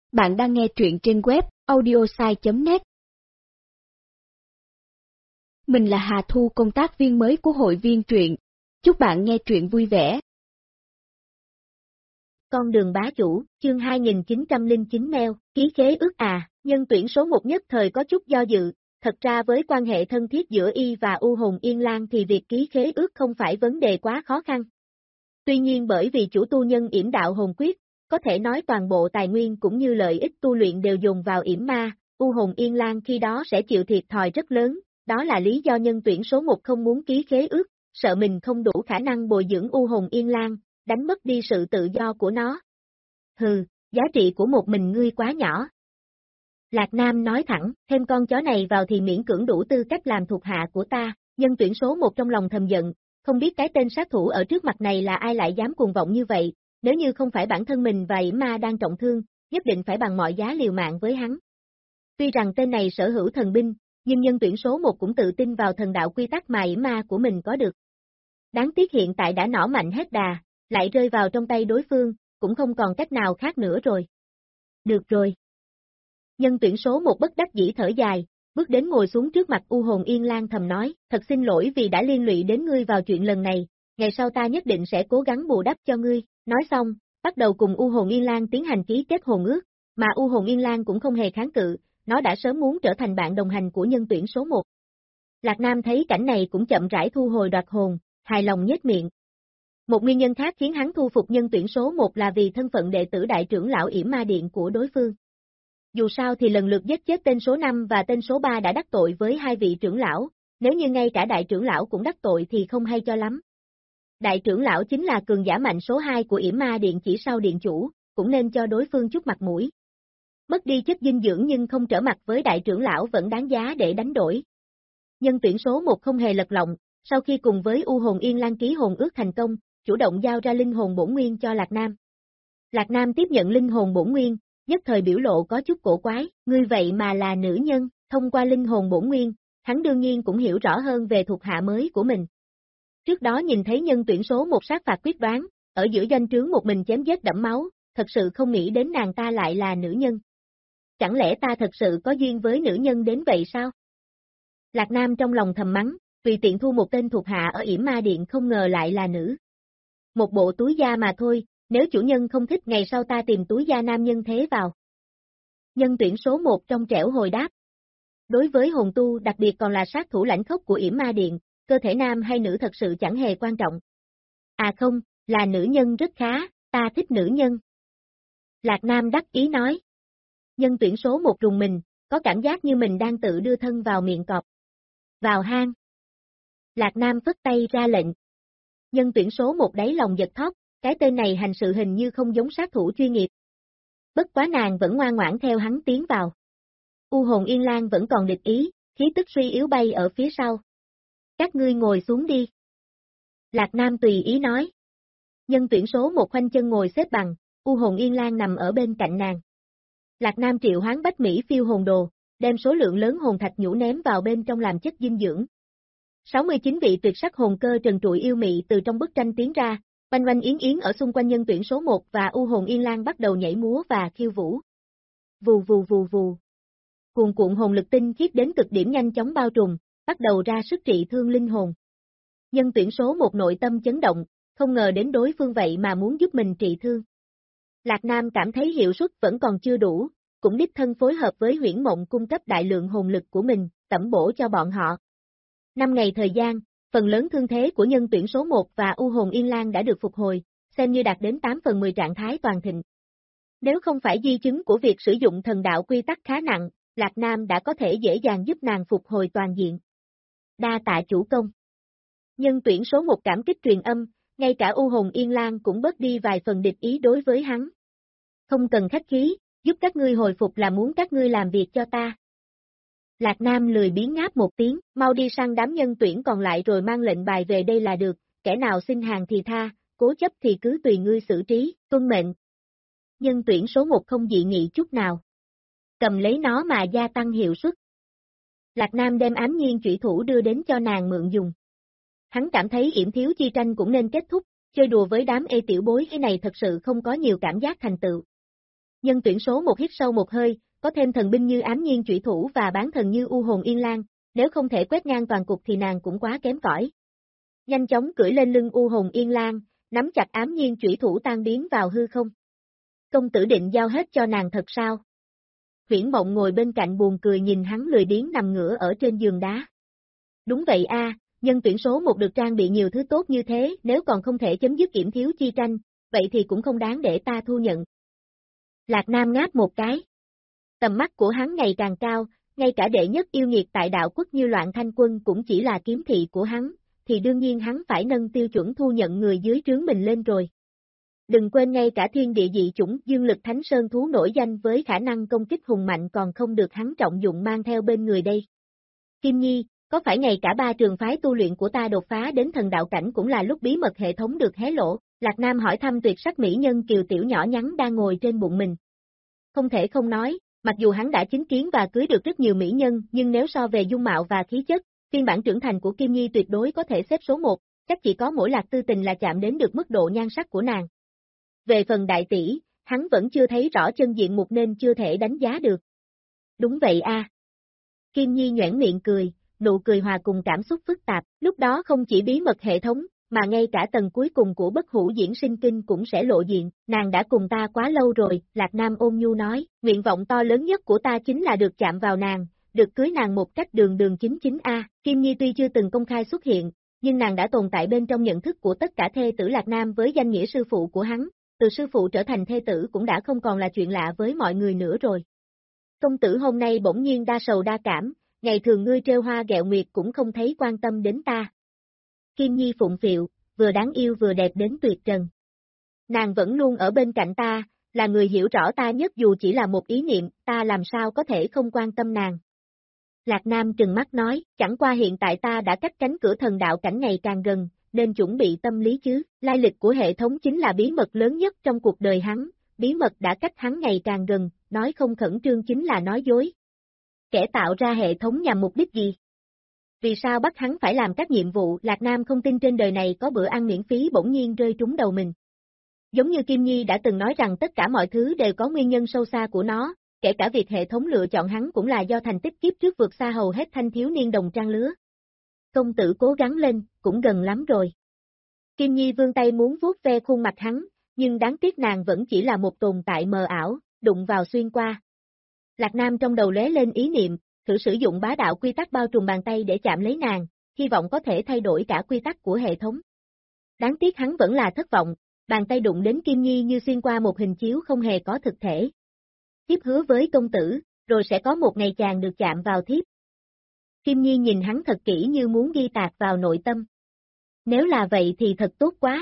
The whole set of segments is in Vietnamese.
Bạn đang nghe truyện trên web audiosai.net. Mình là Hà Thu, công tác viên mới của hội viên truyện. Chúc bạn nghe truyện vui vẻ. Con đường bá chủ, chương 2909 mail, ký khế ước à, nhân tuyển số 1 nhất thời có chút do dự, thật ra với quan hệ thân thiết giữa y và U Hồn Yên Lan thì việc ký khế ước không phải vấn đề quá khó khăn. Tuy nhiên bởi vì chủ tu nhân yểm đạo hồn quyết, có thể nói toàn bộ tài nguyên cũng như lợi ích tu luyện đều dùng vào yểm ma, U Hồn Yên Lan khi đó sẽ chịu thiệt thòi rất lớn, đó là lý do nhân tuyển số 1 không muốn ký khế ước, sợ mình không đủ khả năng bồi dưỡng U Hồn Yên Lan, đánh mất đi sự tự do của nó. Hừ, giá trị của một mình ngươi quá nhỏ. Lạc Nam nói thẳng, thêm con chó này vào thì miễn cưỡng đủ tư cách làm thuộc hạ của ta, nhân tuyển số 1 trong lòng thầm giận, không biết cái tên sát thủ ở trước mặt này là ai lại dám cuồng vọng như vậy, nếu như không phải bản thân mình và yểm ma đang trọng thương, nhất định phải bằng mọi giá liều mạng với hắn. Tuy rằng tên này sở hữu thần binh, nhưng nhân tuyển số 1 cũng tự tin vào thần đạo quy tắc mà yểm ma của mình có được. Đáng tiếc hiện tại đã nỏ mạnh hết đà, lại rơi vào trong tay đối phương, cũng không còn cách nào khác nữa rồi. Được rồi. Nhân tuyển số 1 bất đắc dĩ thở dài, bước đến ngồi xuống trước mặt U Hồn Yên Lan thầm nói, thật xin lỗi vì đã liên lụy đến ngươi vào chuyện lần này, ngày sau ta nhất định sẽ cố gắng bù đắp cho ngươi, nói xong, bắt đầu cùng U Hồn Yên Lan tiến hành ký kết hồn ước, mà U Hồn Yên Lan cũng không hề kháng cự, nó đã sớm muốn trở thành bạn đồng hành của nhân tuyển số 1. Lạc Nam thấy cảnh này cũng chậm rãi thu hồi đoạt hồn, hài lòng nhếch miệng. Một nguyên nhân khác khiến hắn thu phục nhân tuyển số 1 là vì thân phận đệ tử đại trưởng lão yểm ma điện của đối phương. Dù sao thì lần lượt giết chết tên số 5 và tên số 3 đã đắc tội với hai vị trưởng lão, nếu như ngay cả đại trưởng lão cũng đắc tội thì không hay cho lắm. Đại trưởng lão chính là cường giả mạnh số 2 của yểm ma điện chỉ sau điện chủ, cũng nên cho đối phương chút mặt mũi. Mất đi chất dinh dưỡng nhưng không trở mặt với đại trưởng lão vẫn đáng giá để đánh đổi. Nhân tuyển số 1 không hề lật lọng, sau khi cùng với U Hồn Yên Lan ký hồn ước thành công, chủ động giao ra linh hồn bổn nguyên cho Lạc Nam. Lạc Nam tiếp nhận linh hồn bổn nguyên, nhất thời biểu lộ có chút cổ quái, ngươi vậy mà là nữ nhân, thông qua linh hồn bổn nguyên, hắn đương nhiên cũng hiểu rõ hơn về thuộc hạ mới của mình. Trước đó nhìn thấy nhân tuyển số 1 sát phạt quyết đoán, ở giữa doanh trướng một mình chém giết đẫm máu, thật sự không nghĩ đến nàng ta lại là nữ nhân. Chẳng lẽ ta thật sự có duyên với nữ nhân đến vậy sao? Lạc Nam trong lòng thầm mắng, vì tiện thu một tên thuộc hạ ở yểm ma điện không ngờ lại là nữ. Một bộ túi da mà thôi, nếu chủ nhân không thích ngày sau ta tìm túi da nam nhân thế vào. Nhân tuyển số 1 trong trẻo hồi đáp. Đối với hồn tu đặc biệt còn là sát thủ lãnh khốc của yểm ma điện, cơ thể nam hay nữ thật sự chẳng hề quan trọng. À không, là nữ nhân rất khá, ta thích nữ nhân. Lạc Nam đắc ý nói. Nhân tuyển số 1 rùng mình, có cảm giác như mình đang tự đưa thân vào miệng cọp. Vào hang. Lạc Nam phất tay ra lệnh. Nhân tuyển số 1 đáy lòng giật thót, cái tên này hành sự hình như không giống sát thủ chuyên nghiệp. Bất quá nàng vẫn ngoan ngoãn theo hắn tiến vào. U Hồn Yên Lan vẫn còn địch ý, khí tức suy yếu bay ở phía sau. Các ngươi ngồi xuống đi. Lạc Nam tùy ý nói. Nhân tuyển số 1 khoanh chân ngồi xếp bằng, U Hồn Yên Lan nằm ở bên cạnh nàng. Lạc Nam triệu hoán Bách Mỹ phiêu hồn đồ, đem số lượng lớn hồn thạch nhũ ném vào bên trong làm chất dinh dưỡng. 69 vị tuyệt sắc hồn cơ trần trụi yêu mị từ trong bức tranh tiến ra, oanh oanh yến yến ở xung quanh nhân tuyển số 1 và U Hồn Yên Lan bắt đầu nhảy múa và khiêu vũ. Vù vù vù vù. Cuồn cuộn hồn lực tinh khiết đến cực điểm nhanh chóng bao trùm, bắt đầu ra sức trị thương linh hồn. Nhân tuyển số 1 nội tâm chấn động, không ngờ đến đối phương vậy mà muốn giúp mình trị thương. Lạc Nam cảm thấy hiệu suất vẫn còn chưa đủ, cũng đích thân phối hợp với Huyễn Mộng cung cấp đại lượng hồn lực của mình, tẩm bổ cho bọn họ. 5 ngày thời gian, phần lớn thương thế của nhân tuyển số 1 và U Hồn Yên Lan đã được phục hồi, xem như đạt đến 8/10 trạng thái toàn thịnh. Nếu không phải di chứng của việc sử dụng thần đạo quy tắc khá nặng, Lạc Nam đã có thể dễ dàng giúp nàng phục hồi toàn diện. Đa tạ chủ công. Nhân tuyển số 1 cảm kích truyền âm, ngay cả U Hồn Yên Lan cũng bớt đi vài phần địch ý đối với hắn. Không cần khách khí, giúp các ngươi hồi phục là muốn các ngươi làm việc cho ta. Lạc Nam lười biếng ngáp một tiếng, mau đi săn đám nhân tuyển còn lại rồi mang lệnh bài về đây là được, kẻ nào xin hàng thì tha, cố chấp thì cứ tùy ngươi xử trí, tuân mệnh. Nhân tuyển số 1 không dị nghị chút nào. Cầm lấy nó mà gia tăng hiệu suất. Lạc Nam đem ám nhiên chủy thủ đưa đến cho nàng mượn dùng. Hắn cảm thấy yểm thiếu chi tranh cũng nên kết thúc, chơi đùa với đám ê tiểu bối cái này thật sự không có nhiều cảm giác thành tựu. Nhân tuyển số 1 hít sâu một hơi, có thêm thần binh như ám nhiên chủy thủ và bán thần như u hồn yên lang, nếu không thể quét ngang toàn cục thì nàng cũng quá kém cỏi. Nhanh chóng cưỡi lên lưng u hồn yên lang, nắm chặt ám nhiên chủy thủ tan biến vào hư không. Công tử định giao hết cho nàng thật sao? Huyễn Mộng ngồi bên cạnh buồn cười nhìn hắn lười biếng nằm ngửa ở trên giường đá. Đúng vậy a, nhân tuyển số 1 được trang bị nhiều thứ tốt như thế, nếu còn không thể chấm dứt kiểm thiếu chi tranh, vậy thì cũng không đáng để ta thu nhận. Lạc Nam ngáp một cái. Tầm mắt của hắn ngày càng cao, ngay cả đệ nhất yêu nghiệt tại đạo quốc như Loạn Thanh Quân cũng chỉ là kiếm thị của hắn, thì đương nhiên hắn phải nâng tiêu chuẩn thu nhận người dưới trướng mình lên rồi. Đừng quên ngay cả thiên địa dị chủng dương lực thánh sơn thú nổi danh với khả năng công kích hùng mạnh còn không được hắn trọng dụng mang theo bên người đây. Kim Nhi, có phải ngày cả 3 trường phái tu luyện của ta đột phá đến thần đạo cảnh cũng là lúc bí mật hệ thống được hé lộ? Lạc Nam hỏi thăm tuyệt sắc mỹ nhân kiều tiểu nhỏ nhắn đang ngồi trên bụng mình. Không thể không nói, mặc dù hắn đã chứng kiến và cưới được rất nhiều mỹ nhân, nhưng nếu so về dung mạo và khí chất, phiên bản trưởng thành của Kim Nhi tuyệt đối có thể xếp số 1, chắc chỉ có mỗi Lạc Tư Tình là chạm đến được mức độ nhan sắc của nàng. Về phần đại tỷ, hắn vẫn chưa thấy rõ chân diện mục nên chưa thể đánh giá được. Đúng vậy a. Kim Nhi nhoẻn miệng cười, nụ cười hòa cùng cảm xúc phức tạp, lúc đó không chỉ bí mật hệ thống, mà ngay cả tầng cuối cùng của bất hủ diễn sinh kinh cũng sẽ lộ diện, nàng đã cùng ta quá lâu rồi, Lạc Nam ôn nhu nói, nguyện vọng to lớn nhất của ta chính là được chạm vào nàng, được cưới nàng một cách đường đường chính chính a. Kim Nhi tuy chưa từng công khai xuất hiện, nhưng nàng đã tồn tại bên trong nhận thức của tất cả thê tử Lạc Nam với danh nghĩa sư phụ của hắn, từ sư phụ trở thành thê tử cũng đã không còn là chuyện lạ với mọi người nữa rồi. Công tử hôm nay bỗng nhiên đa sầu đa cảm, ngày thường ngươi trêu hoa ghẹo nguyệt cũng không thấy quan tâm đến ta. Kim Nhi phụng phịu, vừa đáng yêu vừa đẹp đến tuyệt trần. Nàng vẫn luôn ở bên cạnh ta, là người hiểu rõ ta nhất dù chỉ là một ý niệm, ta làm sao có thể không quan tâm nàng. Lạc Nam trừng mắt nói, chẳng qua hiện tại ta đã cách cánh cửa thần đạo cảnh ngày càng gần, nên chuẩn bị tâm lý chứ, lai lịch của hệ thống chính là bí mật lớn nhất trong cuộc đời hắn, bí mật đã cách hắn ngày càng gần, nói không khẩn trương chính là nói dối. Kẻ tạo ra hệ thống nhằm mục đích gì? Vì sao bắt hắn phải làm các nhiệm vụ? Lạc Nam không tin trên đời này có bữa ăn miễn phí bỗng nhiên rơi trúng đầu mình. Giống như Kim Nhi đã từng nói rằng tất cả mọi thứ đều có nguyên nhân sâu xa của nó, kể cả việc hệ thống lựa chọn hắn cũng là do thành tích kiếp trước vượt xa hầu hết thanh thiếu niên đồng trang lứa. Công tử cố gắng lên, cũng gần lắm rồi. Kim Nhi vươn tay muốn vuốt ve khuôn mặt hắn, nhưng đáng tiếc nàng vẫn chỉ là một tồn tại mờ ảo, đụng vào xuyên qua. Lạc Nam trong đầu lóe lên ý niệm, thử sử dụng bá đạo quy tắc bao trùm bàn tay để chạm lấy nàng, hy vọng có thể thay đổi cả quy tắc của hệ thống. Đáng tiếc hắn vẫn là thất vọng, bàn tay đụng đến Kim Nhi như xuyên qua một hình chiếu không hề có thực thể. Thiếp hứa với công tử, rồi sẽ có một ngày chàng được chạm vào thiếp. Kim Nhi nhìn hắn thật kỹ như muốn ghi tạc vào nội tâm. Nếu là vậy thì thật tốt quá.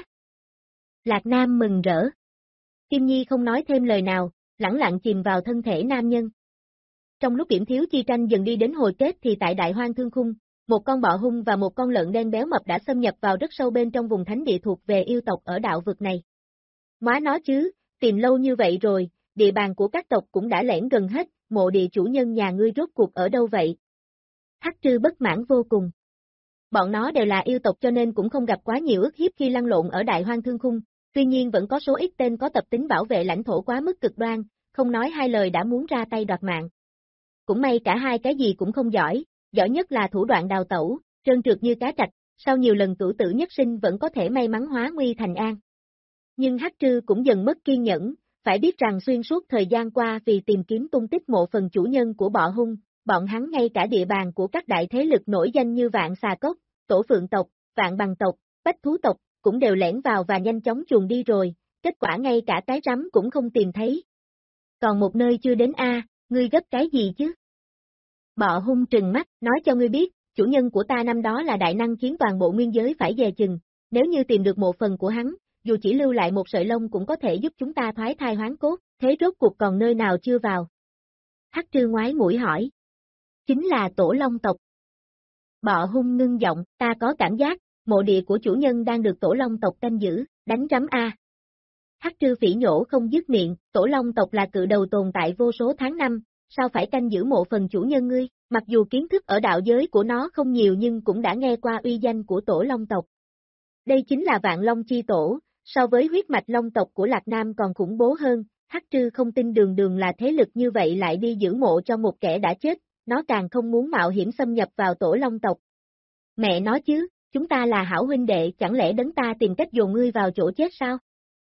Lạc Nam mừng rỡ. Kim Nhi không nói thêm lời nào, lẳng lặng chìm vào thân thể nam nhân. Trong lúc điểm thiếu chi tranh dần đi đến hồi kết thì tại Đại Hoang Thương Khung, một con bọ hung và một con lợn đen béo mập đã xâm nhập vào rất sâu bên trong vùng thánh địa thuộc về yêu tộc ở đạo vực này. Móa nó chứ, tìm lâu như vậy rồi, địa bàn của các tộc cũng đã lẻn gần hết, mộ địa chủ nhân nhà ngươi rốt cuộc ở đâu vậy? Hắc Trư bất mãn vô cùng. Bọn nó đều là yêu tộc cho nên cũng không gặp quá nhiều ức hiếp khi lăn lộn ở Đại Hoang Thương Khung, tuy nhiên vẫn có số ít tên có tập tính bảo vệ lãnh thổ quá mức cực đoan, không nói hai lời đã muốn ra tay đoạt mạng. Cũng may cả hai cái gì cũng không giỏi, giỏi nhất là thủ đoạn đào tẩu, trơn trượt như cá trạch, sau nhiều lần cửu tử nhất sinh vẫn có thể may mắn hóa nguy thành an. Nhưng Hắc Trư cũng dần mất kiên nhẫn, phải biết rằng xuyên suốt thời gian qua vì tìm kiếm tung tích mộ phần chủ nhân của bọ hung, bọn hắn ngay cả địa bàn của các đại thế lực nổi danh như Vạn Xà Cốc, Tổ Phượng tộc, Vạn Bằng tộc, Bách Thú tộc, cũng đều lẻn vào và nhanh chóng chuồn đi rồi, kết quả ngay cả cái rắm cũng không tìm thấy. Còn một nơi chưa đến ngươi gấp cái gì chứ? Bọ hung trừng mắt, nói cho ngươi biết, chủ nhân của ta năm đó là đại năng khiến toàn bộ nguyên giới phải dè chừng, nếu như tìm được một phần của hắn, dù chỉ lưu lại một sợi lông cũng có thể giúp chúng ta thoái thai hoán cốt, thế rốt cuộc còn nơi nào chưa vào? Hắc Trư ngoái mũi hỏi. Chính là Tổ Long tộc. Bọ hung ngưng giọng, ta có cảm giác, mộ địa của chủ nhân đang được Tổ Long tộc canh giữ, đánh rắm a. Hắc Trư phỉ nhổ không dứt miệng, Tổ Long tộc là cự đầu tồn tại vô số tháng năm, sao phải canh giữ mộ phần chủ nhân ngươi, mặc dù kiến thức ở đạo giới của nó không nhiều nhưng cũng đã nghe qua uy danh của Tổ Long tộc. Đây chính là Vạn Long chi tổ, so với huyết mạch Long tộc của Lạc Nam còn khủng bố hơn, Hắc Trư không tin Đường Đường là thế lực như vậy lại đi giữ mộ cho một kẻ đã chết, nó càng không muốn mạo hiểm xâm nhập vào Tổ Long tộc. Mẹ nói chứ, chúng ta là hảo huynh đệ, chẳng lẽ đấng ta tìm cách dồn ngươi vào chỗ chết sao?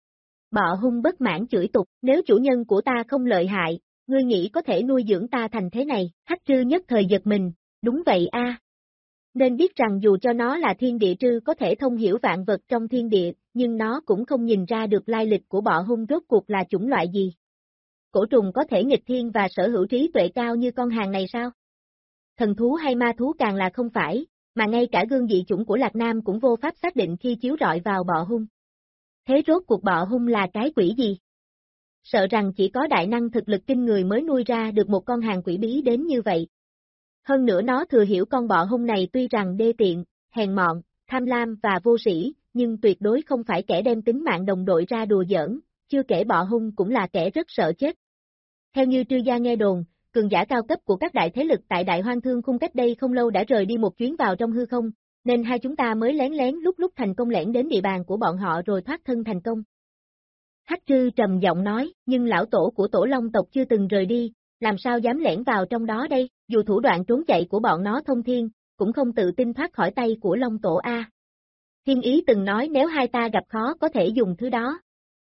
Bọ Hung bất mãn chửi tục, nếu chủ nhân của ta không lợi hại, ngươi nghĩ có thể nuôi dưỡng ta thành thế này? Hắc Trư nhất thời giật mình, đúng vậy a. Nên biết rằng dù cho nó là thiên địa trư có thể thông hiểu vạn vật trong thiên địa, nhưng nó cũng không nhìn ra được lai lịch của bọ hung rốt cuộc là chủng loại gì. Cổ trùng có thể nghịch thiên và sở hữu trí tuệ cao như con hàng này sao? Thần thú hay ma thú càng là không phải, mà ngay cả gương dị chủng của Lạc Nam cũng vô pháp xác định khi chiếu rọi vào bọ hung. Thế rốt cuộc bọ hung là cái quỷ gì? Sợ rằng chỉ có đại năng thực lực kinh người mới nuôi ra được một con hàng quỷ bí đến như vậy. Hơn nữa nó thừa hiểu con bọ hung này tuy rằng đê tiện, hèn mọn, tham lam và vô sĩ, nhưng tuyệt đối không phải kẻ đem tính mạng đồng đội ra đùa giỡn, chưa kể bọ hung cũng là kẻ rất sợ chết. Theo như Trư gia nghe đồn, cường giả cao cấp của các đại thế lực tại Đại Hoang Thương Khung cách đây không lâu đã rời đi một chuyến vào trong hư không, nên hai chúng ta mới lén lén lúc thành công lẻn đến địa bàn của bọn họ rồi thoát thân thành công. Hắc Trư trầm giọng nói, nhưng lão tổ của Tổ Long tộc chưa từng rời đi, làm sao dám lẻn vào trong đó đây, dù thủ đoạn trốn chạy của bọn nó thông thiên, cũng không tự tin thoát khỏi tay của Long tổ A. Thiên Ý từng nói nếu hai ta gặp khó có thể dùng thứ đó.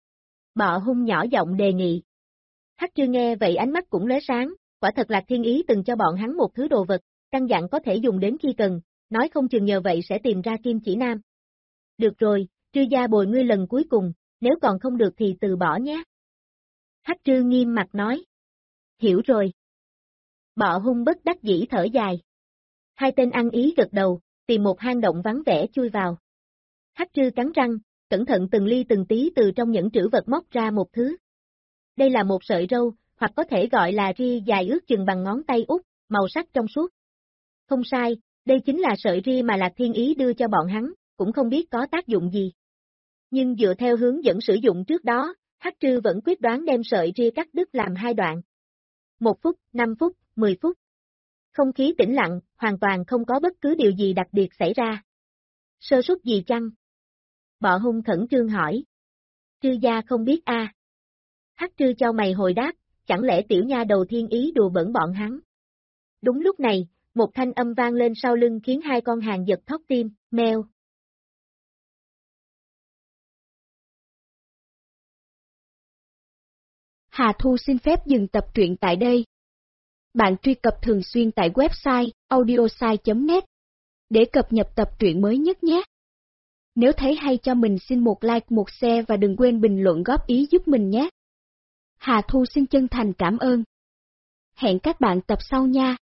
Bọ hung nhỏ giọng đề nghị. Hắc Trư nghe vậy ánh mắt cũng lóe sáng, quả thật là Thiên Ý từng cho bọn hắn một thứ đồ vật, căn dặn có thể dùng đến khi cần, nói không chừng nhờ vậy sẽ tìm ra Kim Chỉ Nam. Được rồi, Trư gia bồi ngươi lần cuối cùng, nếu còn không được thì từ bỏ nhé. Hắc Trư nghiêm mặt nói. Hiểu rồi. Bọ hung bất đắc dĩ thở dài. Hai tên ăn ý gật đầu, tìm một hang động vắng vẻ chui vào. Hắc Trư cắn răng, cẩn thận từng ly từng tí từ trong những trữ vật móc ra một thứ. Đây là một sợi râu, hoặc có thể gọi là ria dài ước chừng bằng ngón tay út, màu sắc trong suốt. Không sai, đây chính là sợi ria mà Lạc Thiên Ý đưa cho bọn hắn, cũng không biết có tác dụng gì. Nhưng dựa theo hướng dẫn sử dụng trước đó, Hắc Trư vẫn quyết đoán đem sợi ria cắt đứt làm hai đoạn. 1 phút, 5 phút, 10 phút. Không khí tĩnh lặng, hoàn toàn không có bất cứ điều gì đặc biệt xảy ra. Sơ suất gì chăng? Bọ hung khẩn trương hỏi. Trư gia không biết a. Hắc Trư cho mày hồi đáp, chẳng lẽ tiểu nha đầu Thiên Ý đùa bỡn bọn hắn. Đúng lúc này, một thanh âm vang lên sau lưng khiến hai con hàng giật thót tim, meo. Hà Thu xin phép dừng tập truyện tại đây. Bạn truy cập thường xuyên tại website audiosai.net để cập nhật tập truyện mới nhất nhé. Nếu thấy hay cho mình xin một like, một share và đừng quên bình luận góp ý giúp mình nhé. Hà Thu xin chân thành cảm ơn. Hẹn các bạn tập sau nha.